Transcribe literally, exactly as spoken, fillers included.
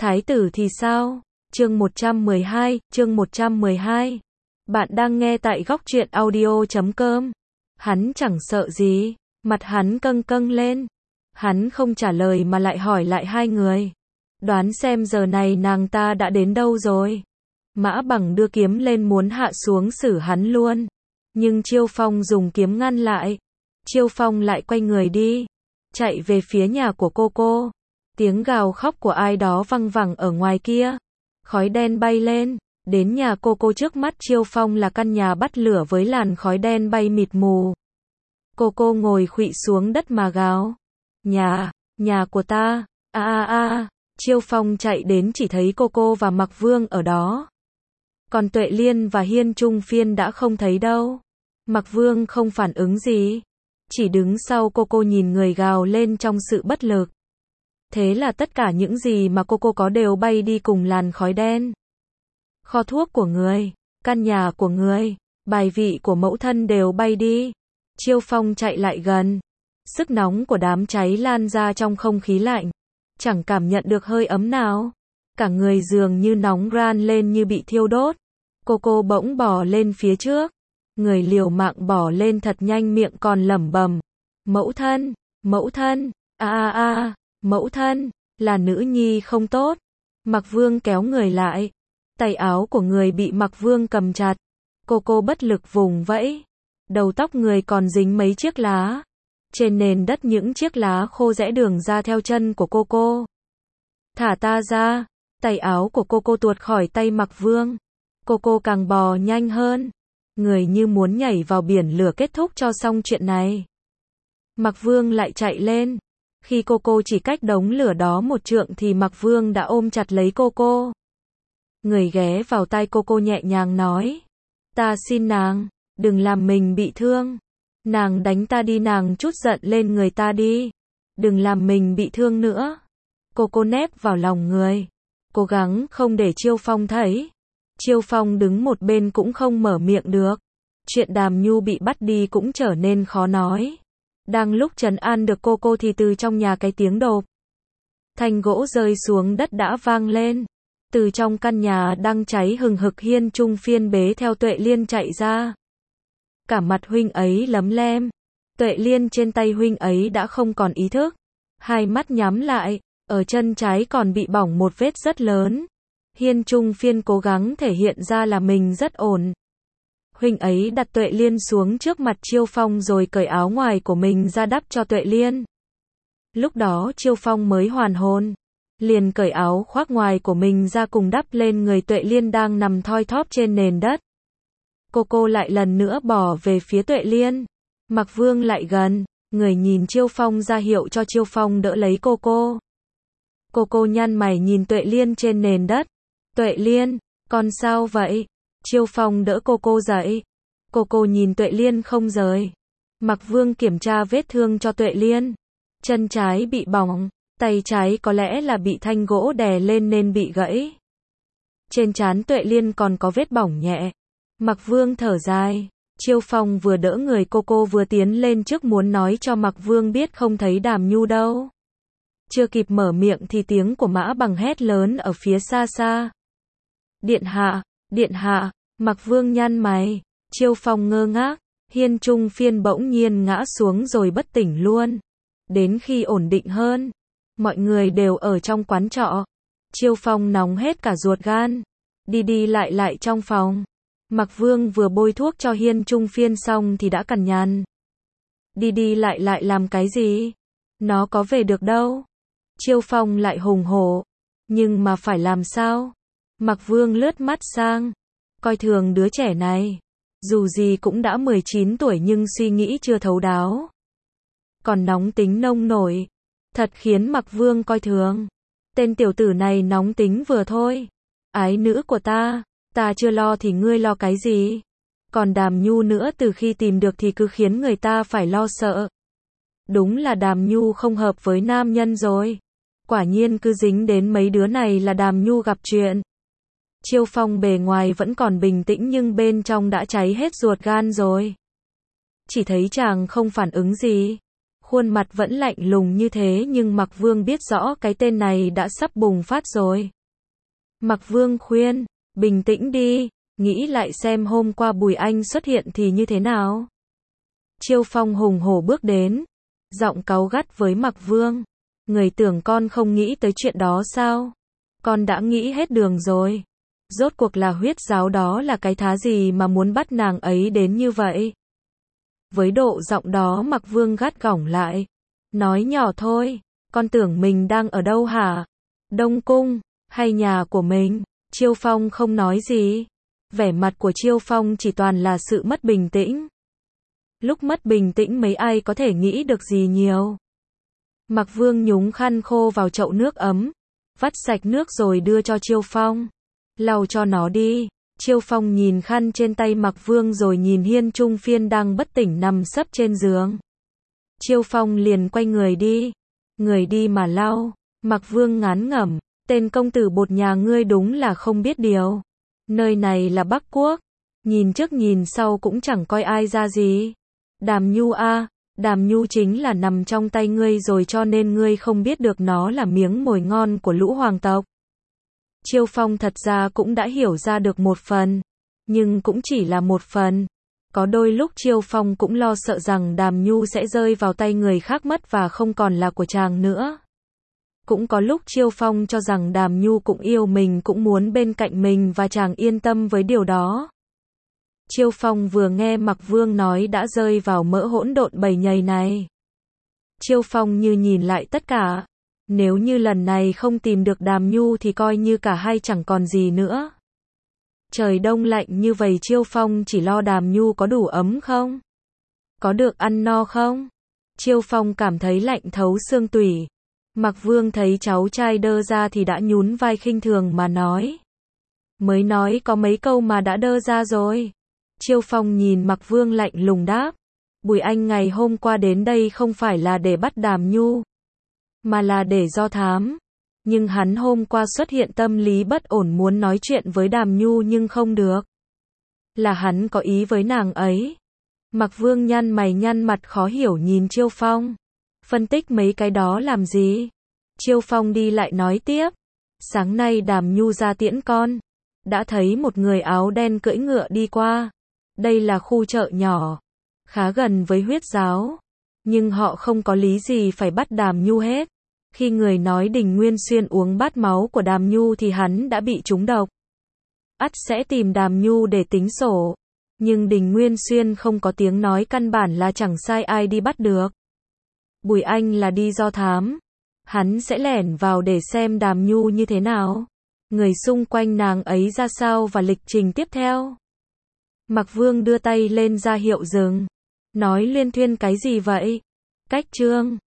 Thái tử thì sao? Chương một trăm mười hai, chương một trăm mười hai. Bạn đang nghe tại góc truyện audio chấm com. Hắn chẳng sợ gì, mặt hắn căng căng lên. Hắn không trả lời mà lại hỏi lại hai người. Đoán xem giờ này nàng ta đã đến đâu rồi. Mã Bằng đưa kiếm lên muốn hạ xuống xử hắn luôn. Nhưng Chiêu Phong dùng kiếm ngăn lại. Chiêu Phong lại quay người đi. Chạy về phía nhà của cô cô. Tiếng gào khóc của ai đó văng vẳng ở ngoài kia. Khói đen bay lên. Đến nhà cô cô trước mắt Chiêu Phong là căn nhà bắt lửa với làn khói đen bay mịt mù. Cô cô ngồi khuỵu xuống đất mà gào. Nhà, nhà của ta, a a a. Chiêu Phong chạy đến chỉ thấy cô cô và Mặc Vương ở đó. Còn Tuệ Liên và Hiên Trung Phiên đã không thấy đâu. Mặc Vương không phản ứng gì. Chỉ đứng sau cô cô nhìn người gào lên trong sự bất lực. Thế là tất cả những gì mà cô cô có đều bay đi cùng làn khói đen. Kho thuốc của người, căn nhà của người, bài vị của mẫu thân đều bay đi. Chiêu Phong chạy lại gần. Sức nóng của đám cháy lan ra trong không khí lạnh. Chẳng cảm nhận được hơi ấm nào. Cả người dường như nóng ran lên như bị thiêu đốt. Cô cô bỗng bò lên phía trước. Người liều mạng bò lên thật nhanh miệng còn lẩm bẩm. Mẫu thân, mẫu thân, a a a, mẫu thân, là nữ nhi không tốt. Mặc Vương kéo người lại. Tay áo của người bị Mặc Vương cầm chặt. Cô cô bất lực vùng vẫy. Đầu tóc người còn dính mấy chiếc lá. Trên nền đất những chiếc lá khô rẽ đường ra theo chân của cô cô. Thả ta ra. Tay áo của cô cô tuột khỏi tay Mặc Vương. Cô cô càng bò nhanh hơn. Người như muốn nhảy vào biển lửa kết thúc cho xong chuyện này. Mặc Vương lại chạy lên. Khi cô cô chỉ cách đống lửa đó một trượng thì Mặc Vương đã ôm chặt lấy cô cô. Người ghé vào tai cô cô nhẹ nhàng nói. Ta xin nàng, đừng làm mình bị thương. Nàng đánh ta đi, nàng trút giận lên người ta đi. Đừng làm mình bị thương nữa. Cô cô nép vào lòng người. Cố gắng không để Chiêu Phong thấy. Chiêu Phong đứng một bên cũng không mở miệng được. Chuyện Đàm Nhu bị bắt đi cũng trở nên khó nói. Đang lúc trấn an được cô cô thì từ trong nhà cái tiếng đột. Thanh gỗ rơi xuống đất đã vang lên. Từ trong căn nhà đang cháy hừng hực Hiên Trung Phiên bế theo Tuệ Liên chạy ra. Cả mặt huynh ấy lấm lem. Tuệ Liên trên tay huynh ấy đã không còn ý thức. Hai mắt nhắm lại. Ở chân trái còn bị bỏng một vết rất lớn. Hiên Trung Phiên cố gắng thể hiện ra là mình rất ổn. Huynh ấy đặt Tuệ Liên xuống trước mặt Chiêu Phong rồi cởi áo ngoài của mình ra đắp cho Tuệ Liên. Lúc đó Chiêu Phong mới hoàn hồn. Liền cởi áo khoác ngoài của mình ra cùng đắp lên người Tuệ Liên đang nằm thoi thóp trên nền đất. Cô cô lại lần nữa bỏ về phía Tuệ Liên. Mặc Vương lại gần. Người nhìn Chiêu Phong ra hiệu cho Chiêu Phong đỡ lấy cô cô. Cô cô nhăn mày nhìn Tuệ Liên trên nền đất. Tuệ Liên, con sao vậy? Chiêu Phong đỡ cô cô dậy. Cô cô nhìn Tuệ Liên không rời. Mặc Vương kiểm tra vết thương cho Tuệ Liên. Chân trái bị bỏng, tay trái có lẽ là bị thanh gỗ đè lên nên bị gãy. Trên trán Tuệ Liên còn có vết bỏng nhẹ. Mặc Vương thở dài. Chiêu Phong vừa đỡ người cô cô vừa tiến lên trước muốn nói cho Mặc Vương biết không thấy Đàm Nhu đâu. Chưa kịp mở miệng thì tiếng của Mã Bằng hét lớn ở phía xa xa. Điện hạ, điện hạ. Mặc Vương nhăn mày. Chiêu Phong ngơ ngác. Hiên Trung Phiên bỗng nhiên ngã xuống rồi bất tỉnh luôn. Đến khi ổn định hơn, mọi người đều ở trong quán trọ. Chiêu Phong nóng hết cả ruột gan. Đi đi lại lại trong phòng. Mặc Vương vừa bôi thuốc cho Hiên Trung Phiên xong thì đã cằn nhằn. Đi đi lại lại làm cái gì? Nó có về được đâu. Chiêu Phong lại hùng hổ. Nhưng mà phải làm sao? Mặc Vương lướt mắt sang. Coi thường đứa trẻ này. Dù gì cũng đã mười chín tuổi nhưng suy nghĩ chưa thấu đáo. Còn nóng tính nông nổi. Thật khiến Mặc Vương coi thường. Tên tiểu tử này nóng tính vừa thôi. Ái nữ của ta. Ta chưa lo thì ngươi lo cái gì? Còn Đàm Nhu nữa từ khi tìm được thì cứ khiến người ta phải lo sợ. Đúng là Đàm Nhu không hợp với nam nhân rồi. Quả nhiên cứ dính đến mấy đứa này là Đàm Nhu gặp chuyện. Chiêu Phong bề ngoài vẫn còn bình tĩnh nhưng bên trong đã cháy hết ruột gan rồi. Chỉ thấy chàng không phản ứng gì. Khuôn mặt vẫn lạnh lùng như thế nhưng Mạc Vương biết rõ cái tên này đã sắp bùng phát rồi. Mạc Vương khuyên, bình tĩnh đi, nghĩ lại xem hôm qua Bùi Anh xuất hiện thì như thế nào. Chiêu Phong hùng hổ bước đến, giọng cáu gắt với Mạc Vương. Người tưởng con không nghĩ tới chuyện đó sao? Con đã nghĩ hết đường rồi. Rốt cuộc là huyết giáo đó là cái thá gì mà muốn bắt nàng ấy đến như vậy? Với độ giọng đó Mạc Vương gắt gỏng lại. Nói nhỏ thôi, con tưởng mình đang ở đâu hả? Đông Cung, hay nhà của mình? Chiêu Phong không nói gì. Vẻ mặt của Chiêu Phong chỉ toàn là sự mất bình tĩnh. Lúc mất bình tĩnh mấy ai có thể nghĩ được gì nhiều. Mạc Vương nhúng khăn khô vào chậu nước ấm, vắt sạch nước rồi đưa cho Chiêu Phong. Lau cho nó đi. Chiêu Phong nhìn khăn trên tay Mạc Vương rồi nhìn Hiên Trung Phiên đang bất tỉnh nằm sấp trên giường. Chiêu Phong liền quay người đi. Người đi mà lau. Mạc Vương ngán ngẩm, tên công tử bột nhà ngươi đúng là không biết điều. Nơi này là Bắc Quốc, nhìn trước nhìn sau cũng chẳng coi ai ra gì. Đàm Nhu a, Đàm Nhu chính là nằm trong tay ngươi rồi cho nên ngươi không biết được nó là miếng mồi ngon của lũ hoàng tộc. Chiêu Phong thật ra cũng đã hiểu ra được một phần, nhưng cũng chỉ là một phần. Có đôi lúc Chiêu Phong cũng lo sợ rằng Đàm Nhu sẽ rơi vào tay người khác mất và không còn là của chàng nữa. Cũng có lúc Chiêu Phong cho rằng Đàm Nhu cũng yêu mình, cũng muốn bên cạnh mình và chàng yên tâm với điều đó. Chiêu Phong vừa nghe Mạc Vương nói đã rơi vào mỡ hỗn độn bầy nhầy này. Chiêu Phong như nhìn lại tất cả. Nếu như lần này không tìm được Đàm Nhu thì coi như cả hai chẳng còn gì nữa. Trời đông lạnh như vậy Chiêu Phong chỉ lo Đàm Nhu có đủ ấm không? Có được ăn no không? Chiêu Phong cảm thấy lạnh thấu xương tủy. Mạc Vương thấy cháu trai đơ ra thì đã nhún vai khinh thường mà nói. Mới nói có mấy câu mà đã đơ ra rồi. Chiêu Phong nhìn Mạc Vương lạnh lùng đáp. Bùi Anh ngày hôm qua đến đây không phải là để bắt Đàm Nhu, mà là để do thám. Nhưng hắn hôm qua xuất hiện tâm lý bất ổn muốn nói chuyện với Đàm Nhu nhưng không được. Là hắn có ý với nàng ấy. Mạc Vương nhăn mày nhăn mặt khó hiểu nhìn Chiêu Phong. Phân tích mấy cái đó làm gì? Chiêu Phong đi lại nói tiếp. Sáng nay Đàm Nhu ra tiễn con. Đã thấy một người áo đen cưỡi ngựa đi qua. Đây là khu chợ nhỏ, khá gần với huyết giáo. Nhưng họ không có lý gì phải bắt Đàm Nhu hết. Khi người nói Đình Nguyên Xuyên uống bát máu của Đàm Nhu thì hắn đã bị trúng độc. Ắt sẽ tìm Đàm Nhu để tính sổ. Nhưng Đình Nguyên Xuyên không có tiếng nói căn bản là chẳng sai ai đi bắt được. Bùi Anh là đi do thám. Hắn sẽ lẻn vào để xem Đàm Nhu như thế nào. Người xung quanh nàng ấy ra sao và lịch trình tiếp theo. Mạc Vương đưa tay lên ra hiệu dừng. Nói liên thuyên cái gì vậy? Cách chương